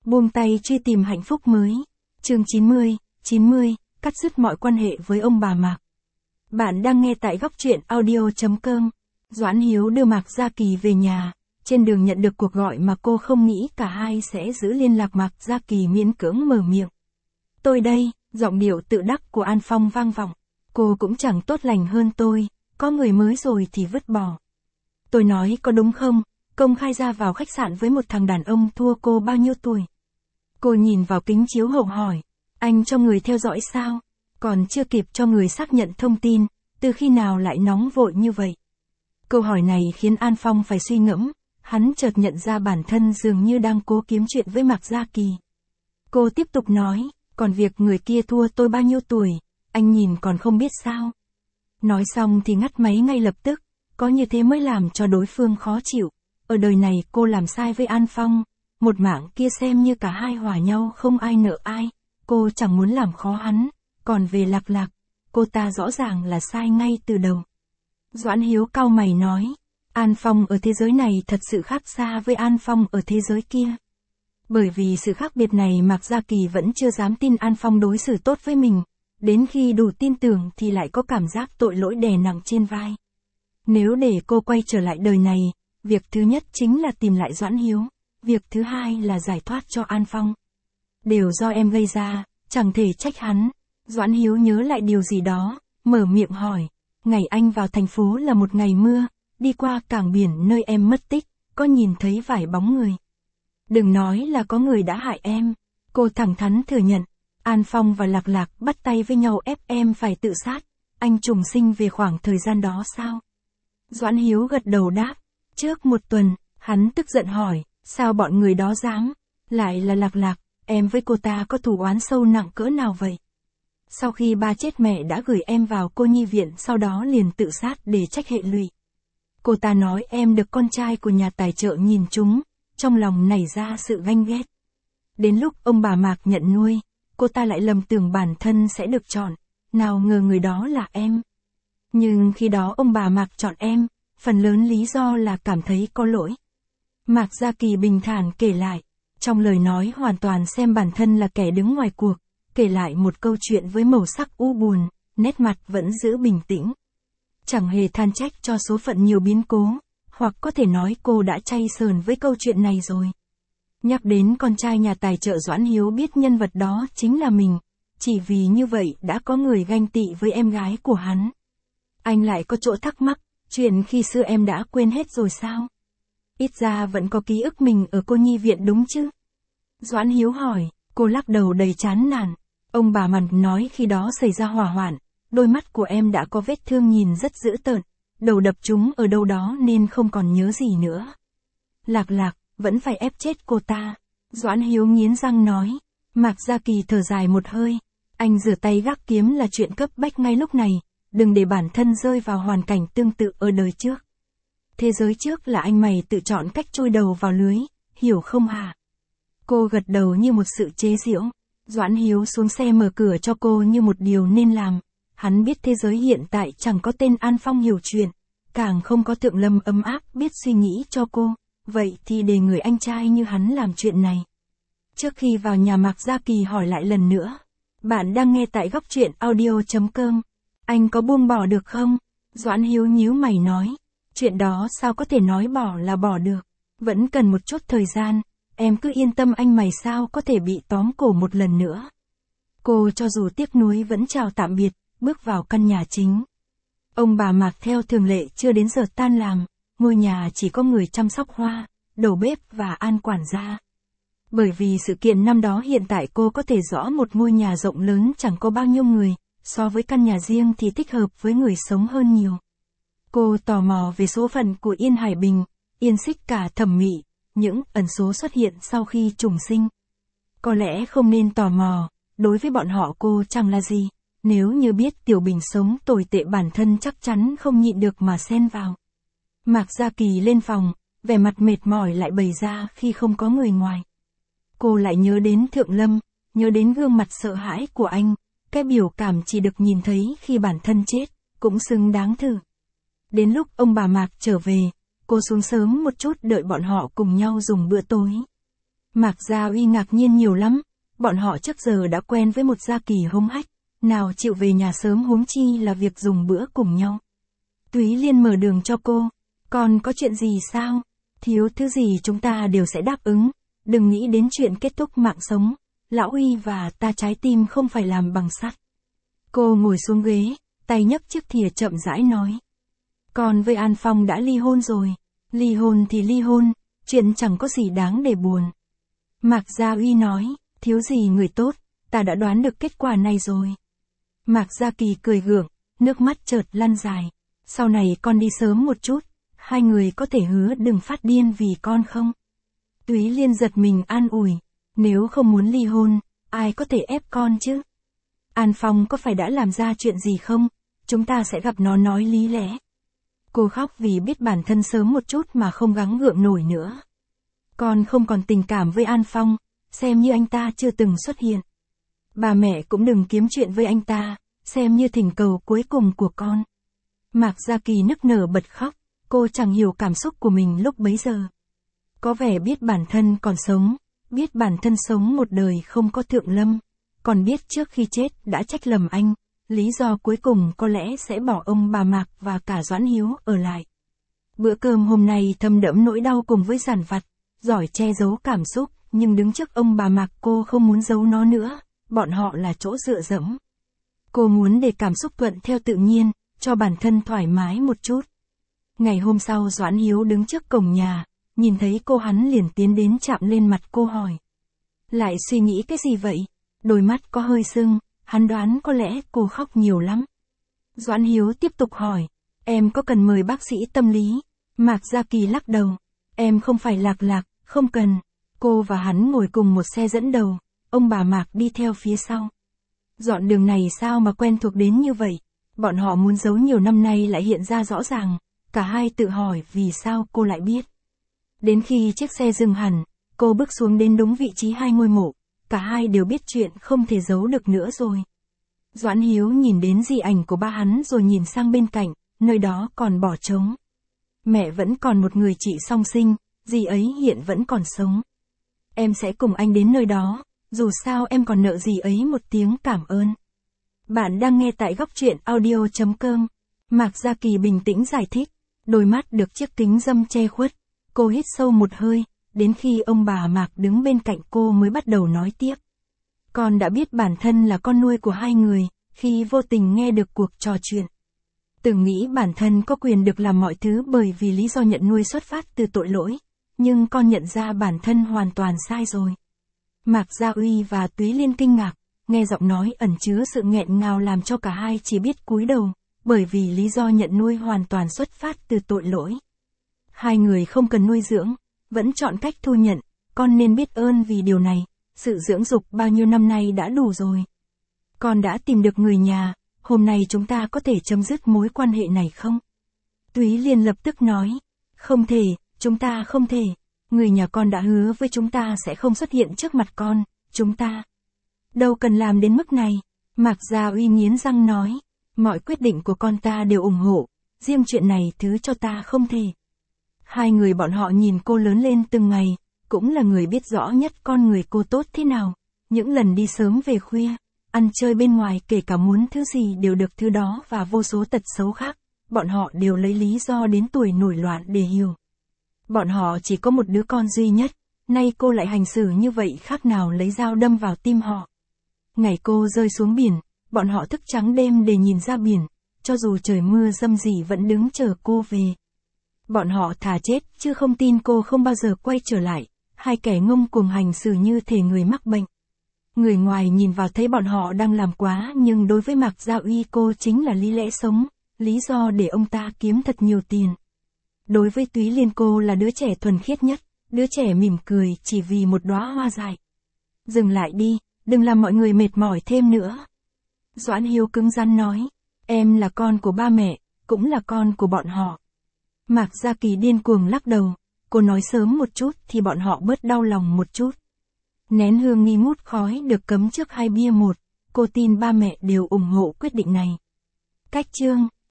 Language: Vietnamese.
Buông tay truy tìm hạnh phúc mới. Chương 90, cắt dứt mọi quan hệ với ông bà Mạc. Bạn đang nghe tại góc truyện audio.com. Doãn Hiếu đưa Mạc Gia Kỳ về nhà, trên đường nhận được cuộc gọi mà cô không nghĩ cả hai sẽ giữ liên lạc. Mạc Gia Kỳ miễn cưỡng mở miệng. Tôi đây, giọng điệu tự đắc của An Phong vang vọng. Cô cũng chẳng tốt lành hơn tôi, có người mới rồi thì vứt bỏ. Tôi nói có đúng không, công khai ra vào khách sạn với một thằng đàn ông thua cô bao nhiêu tuổi. Cô nhìn vào kính chiếu hậu hỏi, anh cho người theo dõi sao? Còn chưa kịp cho người xác nhận thông tin, từ khi nào lại nóng vội như vậy? Câu hỏi này khiến An Phong phải suy ngẫm, hắn chợt nhận ra bản thân dường như đang cố kiếm chuyện với Mạc Gia Kỳ. Cô tiếp tục nói, còn việc người kia thua tôi bao nhiêu tuổi, anh nhìn còn không biết sao? Nói xong thì ngắt máy ngay lập tức, có như thế mới làm cho đối phương khó chịu. Ở đời này cô làm sai với An Phong, một mạng kia xem như cả hai hòa nhau không ai nợ ai, cô chẳng muốn làm khó hắn, còn về Lạc Lạc, cô ta rõ ràng là sai ngay từ đầu. Doãn Hiếu cau mày nói, An Phong ở thế giới này thật sự khác xa với An Phong ở thế giới kia. Bởi vì sự khác biệt này Mạc Gia Kỳ vẫn chưa dám tin An Phong đối xử tốt với mình, đến khi đủ tin tưởng thì lại có cảm giác tội lỗi đè nặng trên vai. Nếu để cô quay trở lại đời này, việc thứ nhất chính là tìm lại Doãn Hiếu, việc thứ hai là giải thoát cho An Phong. Đều do em gây ra, chẳng thể trách hắn. Doãn Hiếu nhớ lại điều gì đó, mở miệng hỏi, ngày anh vào thành phố là một ngày mưa, đi qua cảng biển nơi em mất tích, có nhìn thấy vài bóng người. Đừng nói là có người đã hại em, cô thẳng thắn thừa nhận, An Phong và Lạc Lạc bắt tay với nhau ép em phải tự sát, anh trùng sinh về khoảng thời gian đó sao? Doãn Hiếu gật đầu đáp, trước một tuần, hắn tức giận hỏi, sao bọn người đó dám? Lại là Lạc Lạc, em với cô ta có thù oán sâu nặng cỡ nào vậy? Sau khi ba chết mẹ đã gửi em vào cô nhi viện, sau đó liền tự sát để trách hệ lụy. Cô ta nói em được con trai của nhà tài trợ nhìn trúng, trong lòng nảy ra sự ganh ghét. Đến lúc ông bà Mạc nhận nuôi, cô ta lại lầm tưởng bản thân sẽ được chọn, nào ngờ người đó là em. Nhưng khi đó ông bà Mạc chọn em, phần lớn lý do là cảm thấy có lỗi. Mạc Gia Kỳ bình thản kể lại, trong lời nói hoàn toàn xem bản thân là kẻ đứng ngoài cuộc, kể lại một câu chuyện với màu sắc u buồn, nét mặt vẫn giữ bình tĩnh. Chẳng hề than trách cho số phận nhiều biến cố, hoặc có thể nói cô đã chay sờn với câu chuyện này rồi. Nhắc đến con trai nhà tài trợ, Doãn Hiếu biết nhân vật đó chính là mình, chỉ vì như vậy đã có người ganh tị với em gái của hắn. Anh lại có chỗ thắc mắc, chuyện khi xưa em đã quên hết rồi sao? Ít ra vẫn có ký ức mình ở cô nhi viện đúng chứ? Doãn Hiếu hỏi, cô lắc đầu đầy chán nản. Ông bà Mạc nói khi đó xảy ra hỏa hoạn, đôi mắt của em đã có vết thương nhìn rất dữ tợn, đầu đập trúng ở đâu đó nên không còn nhớ gì nữa. Lạc Lạc, vẫn phải ép chết cô ta. Doãn Hiếu nghiến răng nói. Mạc Gia Kỳ thở dài một hơi, anh rửa tay gác kiếm là chuyện cấp bách ngay lúc này, đừng để bản thân rơi vào hoàn cảnh tương tự ở đời trước. Thế giới trước là anh mày tự chọn cách chui đầu vào lưới, hiểu không hả? Cô gật đầu như một sự chế giễu. Doãn Hiếu xuống xe mở cửa cho cô như một điều nên làm. Hắn biết thế giới hiện tại chẳng có tên An Phong hiểu chuyện, càng không có Thượng Lâm ấm áp biết suy nghĩ cho cô, vậy thì để người anh trai như hắn làm chuyện này. Trước khi vào nhà, Mạc Gia Kỳ hỏi lại lần nữa. Bạn đang nghe tại góc truyện audio.com. Anh có buông bỏ được không? Doãn Hiếu nhíu mày nói. Chuyện đó sao có thể nói bỏ là bỏ được. Vẫn cần một chút thời gian. Em cứ yên tâm, anh mày sao có thể bị tóm cổ một lần nữa. Cô cho dù tiếc nuối vẫn chào tạm biệt, bước vào căn nhà chính. Ông bà Mạc theo thường lệ chưa đến giờ tan làm, ngôi nhà chỉ có người chăm sóc hoa, đầu bếp và An quản gia. Bởi vì sự kiện năm đó, hiện tại cô có thể rõ một ngôi nhà rộng lớn chẳng có bao nhiêu người, so với căn nhà riêng thì thích hợp với người sống hơn nhiều. Cô tò mò về số phận của Yên Hải Bình, Yên Xích Cả, Thẩm Mị, những ẩn số xuất hiện sau khi trùng sinh. Có lẽ không nên tò mò, đối với bọn họ cô chẳng là gì, nếu như biết Tiểu Bình sống tồi tệ bản thân chắc chắn không nhịn được mà xen vào. Mạc Gia Kỳ lên phòng, vẻ mặt mệt mỏi lại bày ra khi không có người ngoài. Cô lại nhớ đến Thượng Lâm, nhớ đến gương mặt sợ hãi của anh, cái biểu cảm chỉ được nhìn thấy khi bản thân chết, cũng xứng đáng thử. Đến lúc ông bà Mạc trở về, cô xuống sớm một chút đợi bọn họ cùng nhau dùng bữa tối. Mạc Gia Uy ngạc nhiên nhiều lắm, bọn họ trước giờ đã quen với một Gia Kỳ hống hách, nào chịu về nhà sớm huống chi là việc dùng bữa cùng nhau. Túy Liên mở đường cho cô, còn có chuyện gì sao? Thiếu thứ gì chúng ta đều sẽ đáp ứng, đừng nghĩ đến chuyện kết thúc mạng sống, Lão Uy và ta trái tim không phải làm bằng sắt. Cô ngồi xuống ghế, tay nhấc chiếc thìa chậm rãi nói. Còn với An Phong đã ly hôn rồi, ly hôn thì ly hôn, chuyện chẳng có gì đáng để buồn. Mạc Gia Uy nói, thiếu gì người tốt, ta đã đoán được kết quả này rồi. Mạc Gia Kỳ cười gượng, nước mắt chợt lăn dài. Sau này con đi sớm một chút, hai người có thể hứa đừng phát điên vì con không? Túy Liên giật mình an ủi, nếu không muốn ly hôn, ai có thể ép con chứ? An Phong có phải đã làm ra chuyện gì không? Chúng ta sẽ gặp nó nói lý lẽ. Cô khóc vì biết bản thân sớm một chút mà không gắng gượng nổi nữa. Con không còn tình cảm với An Phong, xem như anh ta chưa từng xuất hiện. Bà mẹ cũng đừng kiếm chuyện với anh ta, xem như thỉnh cầu cuối cùng của con. Mạc Gia Kỳ nức nở bật khóc, cô chẳng hiểu cảm xúc của mình lúc bấy giờ. Có vẻ biết bản thân còn sống, biết bản thân sống một đời không có thượng lâm, còn biết trước khi chết đã trách lầm anh, lý do cuối cùng có lẽ sẽ bỏ ông bà Mạc và cả Doãn Hiếu ở lại. Bữa cơm hôm nay thấm đẫm nỗi đau cùng với giản vặt, giỏi che giấu cảm xúc, nhưng đứng trước ông bà Mạc cô không muốn giấu nó nữa, bọn họ là chỗ dựa dẫm. Cô muốn để cảm xúc thuận theo tự nhiên, cho bản thân thoải mái một chút. Ngày hôm sau Doãn Hiếu đứng trước cổng nhà, nhìn thấy cô hắn liền tiến đến chạm lên mặt cô hỏi. Lại suy nghĩ cái gì vậy? Đôi mắt có hơi sưng, hắn đoán có lẽ cô khóc nhiều lắm. Doãn Hiếu tiếp tục hỏi, em có cần mời bác sĩ tâm lý? Mạc Gia Kỳ lắc đầu, em không phải Lạc, không cần. Cô và hắn ngồi cùng một xe dẫn đầu, ông bà Mạc đi theo phía sau. Dọn đường này sao mà quen thuộc đến như vậy? Bọn họ muốn giấu nhiều năm nay lại hiện ra rõ ràng, cả hai tự hỏi vì sao cô lại biết. Đến khi chiếc xe dừng hẳn, cô bước xuống đến đúng vị trí hai ngôi mộ, cả hai đều biết chuyện không thể giấu được nữa rồi. Doãn Hiếu nhìn đến di ảnh của ba hắn rồi nhìn sang bên cạnh, nơi đó còn bỏ trống. Mẹ vẫn còn một người chị song sinh, dì ấy hiện vẫn còn sống. Em sẽ cùng anh đến nơi đó, dù sao em còn nợ dì ấy một tiếng cảm ơn. Bạn đang nghe tại góc truyện audio.com. Mạc Gia Kỳ bình tĩnh giải thích, đôi mắt được chiếc kính râm che khuất. Cô hít sâu một hơi, đến khi ông bà Mạc đứng bên cạnh cô mới bắt đầu nói tiếp. Con đã biết bản thân là con nuôi của hai người, khi vô tình nghe được cuộc trò chuyện. Từng nghĩ bản thân có quyền được làm mọi thứ bởi vì lý do nhận nuôi xuất phát từ tội lỗi, nhưng con nhận ra bản thân hoàn toàn sai rồi. Mạc Gia Uy và Túy Liên kinh ngạc, nghe giọng nói ẩn chứa sự nghẹn ngào làm cho cả hai chỉ biết cúi đầu, bởi vì lý do nhận nuôi hoàn toàn xuất phát từ tội lỗi. Hai người không cần nuôi dưỡng, vẫn chọn cách thu nhận, con nên biết ơn vì điều này, sự dưỡng dục bao nhiêu năm nay đã đủ rồi. Con đã tìm được người nhà, hôm nay chúng ta có thể chấm dứt mối quan hệ này không? Túy Liên lập tức nói, không thể, chúng ta không thể, người nhà con đã hứa với chúng ta sẽ không xuất hiện trước mặt con, chúng ta đâu cần làm đến mức này. Mạc Gia Uy nghiến răng nói, mọi quyết định của con ta đều ủng hộ, riêng chuyện này thứ cho ta không thể. Hai người bọn họ nhìn cô lớn lên từng ngày, cũng là người biết rõ nhất con người cô tốt thế nào. Những lần đi sớm về khuya, ăn chơi bên ngoài kể cả muốn thứ gì đều được thứ đó và vô số tật xấu khác, bọn họ đều lấy lý do đến tuổi nổi loạn để hiểu. Bọn họ chỉ có một đứa con duy nhất, nay cô lại hành xử như vậy khác nào lấy dao đâm vào tim họ. Ngày cô rơi xuống biển, bọn họ thức trắng đêm để nhìn ra biển, cho dù trời mưa râm rỉ vẫn đứng chờ cô về. Bọn họ thà chết chứ không tin cô không bao giờ quay trở lại, hai kẻ ngông cuồng hành xử như thể người mắc bệnh. Người ngoài nhìn vào thấy bọn họ đang làm quá, nhưng đối với Mạc Gia Uy cô chính là lý lẽ sống, lý do để ông ta kiếm thật nhiều tiền. Đối với Túy Liên cô là đứa trẻ thuần khiết nhất, đứa trẻ mỉm cười chỉ vì một đóa hoa dại. Dừng lại đi, đừng làm mọi người mệt mỏi thêm nữa. Doãn Hiếu cứng rắn nói, em là con của ba mẹ, cũng là con của bọn họ. Mạc Gia Kỳ điên cuồng lắc đầu, cô nói sớm một chút thì bọn họ bớt đau lòng một chút. Nén hương nghi ngút khói được cấm trước 2 bia 1, cô tin ba mẹ đều ủng hộ quyết định này. Cách chương